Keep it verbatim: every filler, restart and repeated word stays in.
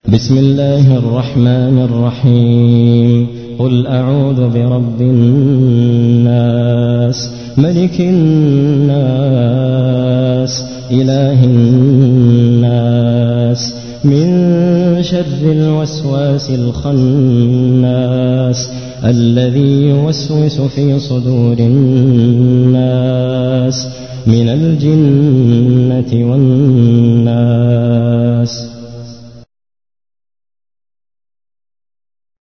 بسم الله الرحمن الرحيم قل أعوذ برب الناس ملك الناس إله الناس من شر الوسواس الخناس الذي يوسوس في صدور الناس من الجنة والناس.